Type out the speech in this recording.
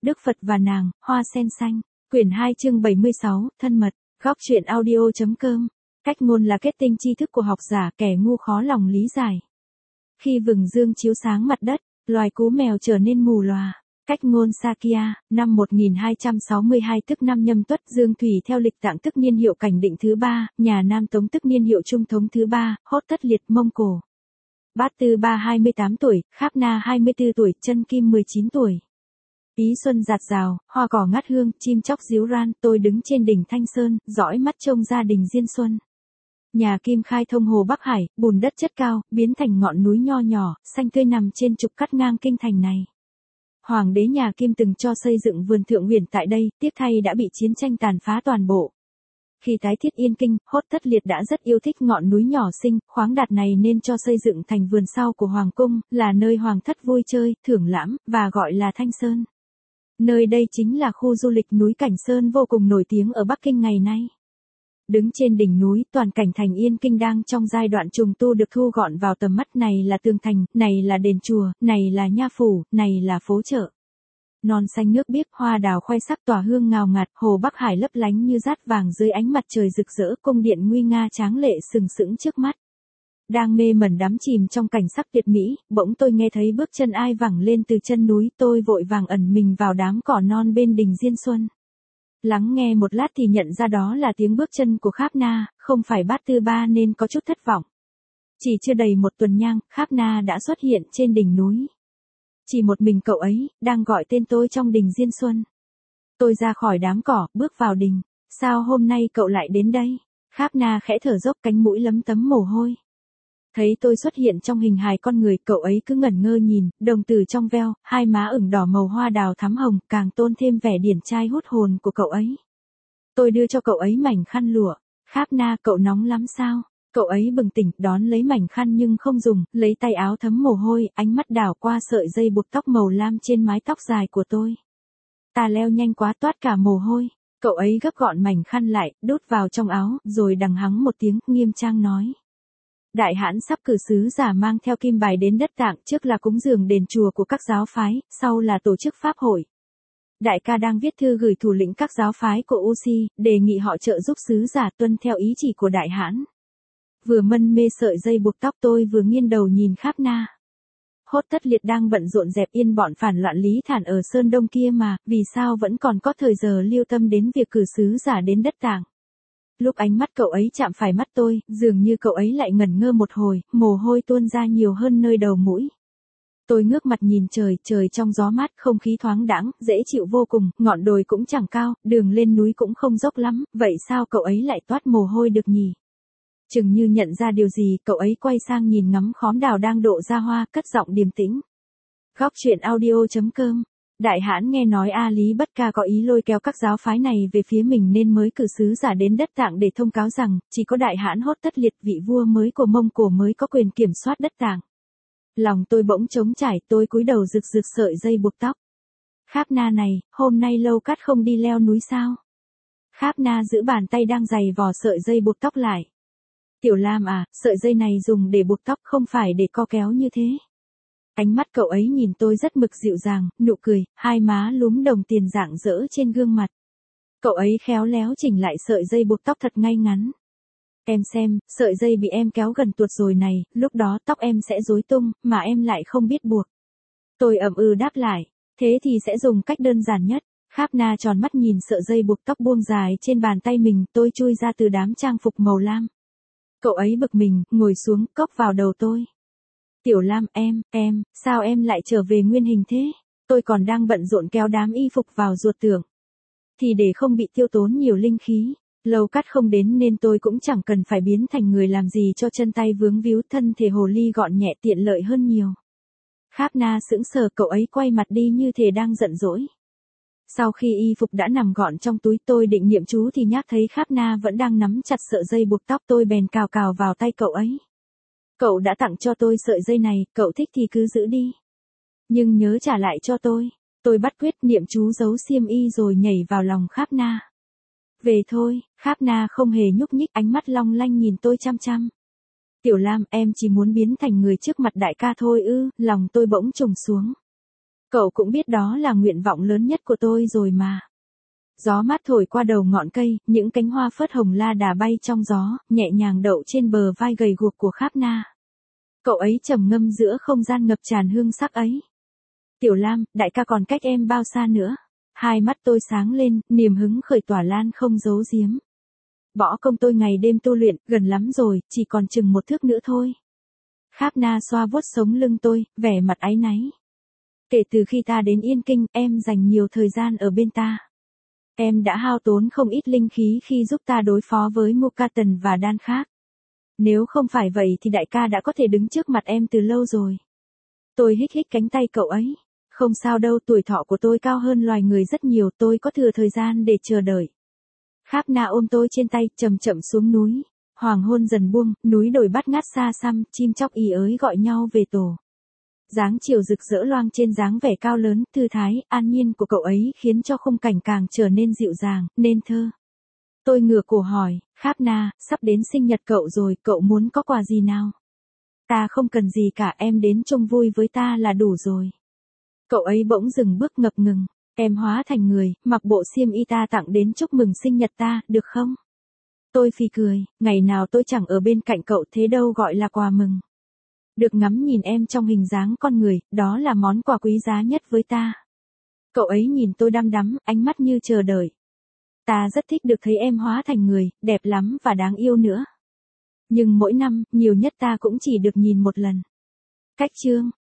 Đức Phật và nàng, hoa sen xanh. Quyển 2 chương 76, thân mật. Góc truyện audio.com. Cách ngôn là kết tinh tri thức của học giả, kẻ ngu khó lòng lý giải. Khi vầng dương chiếu sáng mặt đất, loài cú mèo trở nên mù lòa. Cách ngôn Sakya, năm 1262 tức năm Nhâm Tuất, Dương Thủy theo lịch tạng tức niên hiệu Cảnh Định thứ 3, nhà Nam Tống tức niên hiệu Trung Thống thứ 3, Hốt Tất Liệt, Mông Cổ. Bát Tư Ba 28 tuổi, Kháp Na 24 tuổi, Chân Kim 19 tuổi. Ý xuân rạt rào, hoa cỏ ngát hương, chim chóc ríu ran, tôi đứng trên đỉnh Thanh Sơn, dõi mắt trông ra đình Diên Xuân. Nhà Kim khai thông hồ Bắc Hải, bùn đất chất cao, biến thành ngọn núi nho nhỏ, xanh tươi nằm trên trục cắt ngang kinh thành này. Hoàng đế nhà Kim từng cho xây dựng vườn thượng huyền tại đây, tiếc thay đã bị chiến tranh tàn phá toàn bộ. Khi tái thiết Yên Kinh, Hốt Tất Liệt đã rất yêu thích ngọn núi nhỏ xinh, khoáng đạt này nên cho xây dựng thành vườn sau của Hoàng cung, là nơi Hoàng thất vui chơi, thưởng lãm, và gọi là Thanh Sơn. Nơi đây chính là khu du lịch núi Cảnh Sơn vô cùng nổi tiếng ở Bắc Kinh ngày nay. Đứng trên đỉnh núi, toàn cảnh thành Yên Kinh đang trong giai đoạn trùng tu được thu gọn vào tầm mắt, này là tường thành, này là đền chùa, này là nha phủ, này là phố chợ. Non xanh nước biếc, hoa đào khoe sắc tỏa hương ngào ngạt, hồ Bắc Hải lấp lánh như dát vàng dưới ánh mặt trời rực rỡ, cung điện nguy nga tráng lệ sừng sững trước mắt. Đang mê mẩn đắm chìm trong cảnh sắc tuyệt mỹ, bỗng tôi nghe thấy bước chân ai vẳng lên từ chân núi, tôi vội vàng ẩn mình vào đám cỏ non bên đình Diên Xuân. Lắng nghe một lát thì nhận ra đó là tiếng bước chân của Kháp Na, không phải Bát Tư Ba nên có chút thất vọng. Chỉ chưa đầy một tuần nhang, Kháp Na đã xuất hiện trên đỉnh núi. Chỉ một mình cậu ấy, đang gọi tên tôi trong đình Diên Xuân. Tôi ra khỏi đám cỏ, bước vào đình. Sao hôm nay cậu lại đến đây? Kháp Na khẽ thở dốc, cánh mũi lấm tấm mồ hôi. Thấy tôi xuất hiện trong hình hài con người, cậu ấy cứ ngẩn ngơ nhìn, đồng tử trong veo, hai má ửng đỏ màu hoa đào thắm hồng, càng tôn thêm vẻ điển trai hút hồn của cậu ấy. Tôi đưa cho cậu ấy mảnh khăn lụa. Kháp Na, cậu nóng lắm sao? Cậu ấy bừng tỉnh, đón lấy mảnh khăn nhưng không dùng, lấy tay áo thấm mồ hôi, ánh mắt đảo qua sợi dây buộc tóc màu lam trên mái tóc dài của tôi. Ta leo nhanh quá toát cả mồ hôi. Cậu ấy gấp gọn mảnh khăn lại, đút vào trong áo, rồi đằng hắng một tiếng, nghiêm trang nói. Đại hãn sắp cử sứ giả mang theo kim bài đến đất Tạng, trước là cúng dường đền chùa của các giáo phái, sau là tổ chức pháp hội. Đại ca đang viết thư gửi thủ lĩnh các giáo phái của Usi, đề nghị họ trợ giúp sứ giả tuân theo ý chỉ của đại hãn. Vừa mân mê sợi dây buộc tóc, tôi vừa nghiêng đầu nhìn Kháp Na. Hốt Tất Liệt đang bận rộn dẹp yên bọn phản loạn Lý Thản ở Sơn Đông kia mà, vì sao vẫn còn có thời giờ lưu tâm đến việc cử sứ giả đến đất Tạng. Lúc ánh mắt cậu ấy chạm phải mắt tôi, dường như cậu ấy lại ngẩn ngơ một hồi, mồ hôi tuôn ra nhiều hơn nơi đầu mũi. Tôi ngước mặt nhìn trời, trời trong gió mát, không khí thoáng đãng, dễ chịu vô cùng, ngọn đồi cũng chẳng cao, đường lên núi cũng không dốc lắm, vậy sao cậu ấy lại toát mồ hôi được nhỉ? Chừng như nhận ra điều gì, cậu ấy quay sang nhìn ngắm khóm đào đang độ ra hoa, cất giọng điềm tĩnh. Góc truyện audio.com. Đại hãn nghe nói A Lý Bất Ca có ý lôi kéo các giáo phái này về phía mình nên mới cử sứ giả đến đất Tạng để thông cáo rằng, chỉ có đại hãn Hốt Tất Liệt, vị vua mới của Mông Cổ mới có quyền kiểm soát đất Tạng. Lòng tôi bỗng trống trải, tôi cúi đầu rực rực sợi dây buộc tóc. Kháp Na này, hôm nay Lâu Cát không đi leo núi sao? Kháp Na giữ bàn tay đang giày vò sợi dây buộc tóc lại. Tiểu Lam à, sợi dây này dùng để buộc tóc, không phải để co kéo như thế. Ánh mắt cậu ấy nhìn tôi rất mực dịu dàng, nụ cười, hai má lúm đồng tiền rạng rỡ trên gương mặt. Cậu ấy khéo léo chỉnh lại sợi dây buộc tóc thật ngay ngắn. Em xem, sợi dây bị em kéo gần tuột rồi này, lúc đó tóc em sẽ rối tung, mà em lại không biết buộc. Tôi ậm ừ đáp lại, thế thì sẽ dùng cách đơn giản nhất. Kháp Na tròn mắt nhìn sợi dây buộc tóc buông dài trên bàn tay mình, tôi chui ra từ đám trang phục màu lam. Cậu ấy bực mình, ngồi xuống, cốc vào đầu tôi. Tiểu Lam, em, sao em lại trở về nguyên hình thế? Tôi còn đang bận rộn kéo đám y phục vào ruột tưởng. Thì để không bị tiêu tốn nhiều linh khí, Lâu Cát không đến nên tôi cũng chẳng cần phải biến thành người làm gì cho chân tay vướng víu, thân thể hồ ly gọn nhẹ tiện lợi hơn nhiều. Kháp Na sững sờ, cậu ấy quay mặt đi như thể đang giận dỗi. Sau khi y phục đã nằm gọn trong túi, tôi định niệm chú thì nhác thấy Kháp Na vẫn đang nắm chặt sợi dây buộc tóc, tôi bèn cào cào vào tay cậu ấy. Cậu đã tặng cho tôi sợi dây này, cậu thích thì cứ giữ đi. Nhưng nhớ trả lại cho tôi. Tôi bắt quyết niệm chú giấu xiêm y rồi nhảy vào lòng Kháp Na. Về thôi, Kháp Na không hề nhúc nhích, ánh mắt long lanh nhìn tôi chăm chăm. Tiểu Lam, em chỉ muốn biến thành người trước mặt đại ca thôi ư? Lòng tôi bỗng trùng xuống. Cậu cũng biết đó là nguyện vọng lớn nhất của tôi rồi mà. Gió mát thổi qua đầu ngọn cây, những cánh hoa phớt hồng la đà bay trong gió, nhẹ nhàng đậu trên bờ vai gầy guộc của Kháp Na. Cậu ấy trầm ngâm giữa không gian ngập tràn hương sắc ấy. Tiểu Lam, đại ca còn cách em bao xa nữa? Hai mắt tôi sáng lên, niềm hứng khởi tỏa lan không giấu giếm. Võ công tôi ngày đêm tu luyện, gần lắm rồi, chỉ còn chừng 1 thước nữa thôi. Kháp Na xoa vuốt sống lưng tôi, vẻ mặt áy náy. Kể từ khi ta đến Yên Kinh, em dành nhiều thời gian ở bên ta. Em đã hao tốn không ít linh khí khi giúp ta đối phó với Mukatan và Đan Khác. Nếu không phải vậy thì đại ca đã có thể đứng trước mặt em từ lâu rồi. Tôi hít hít cánh tay cậu ấy. Không sao đâu, tuổi thọ của tôi cao hơn loài người rất nhiều, tôi có thừa thời gian để chờ đợi. Kháp Na ôm tôi trên tay, chậm chậm xuống núi. Hoàng hôn dần buông, núi đồi bát ngát xa xăm, chim chóc ì ới gọi nhau về tổ. Dáng chiều rực rỡ loang trên dáng vẻ cao lớn, thư thái, an nhiên của cậu ấy khiến cho khung cảnh càng trở nên dịu dàng, nên thơ. Tôi ngửa cổ hỏi, Kháp Na, sắp đến sinh nhật cậu rồi, cậu muốn có quà gì nào? Ta không cần gì cả, em đến chung vui với ta là đủ rồi. Cậu ấy bỗng dừng bước ngập ngừng, em hóa thành người, mặc bộ xiêm y ta tặng đến chúc mừng sinh nhật ta, được không? Tôi phì cười, ngày nào tôi chẳng ở bên cạnh cậu thế đâu gọi là quà mừng. Được ngắm nhìn em trong hình dáng con người, đó là món quà quý giá nhất với ta. Cậu ấy nhìn tôi đăm đắm, ánh mắt như chờ đợi. Ta rất thích được thấy em hóa thành người, đẹp lắm và đáng yêu nữa. Nhưng mỗi năm, nhiều nhất ta cũng chỉ được nhìn 1 lần. Cách chương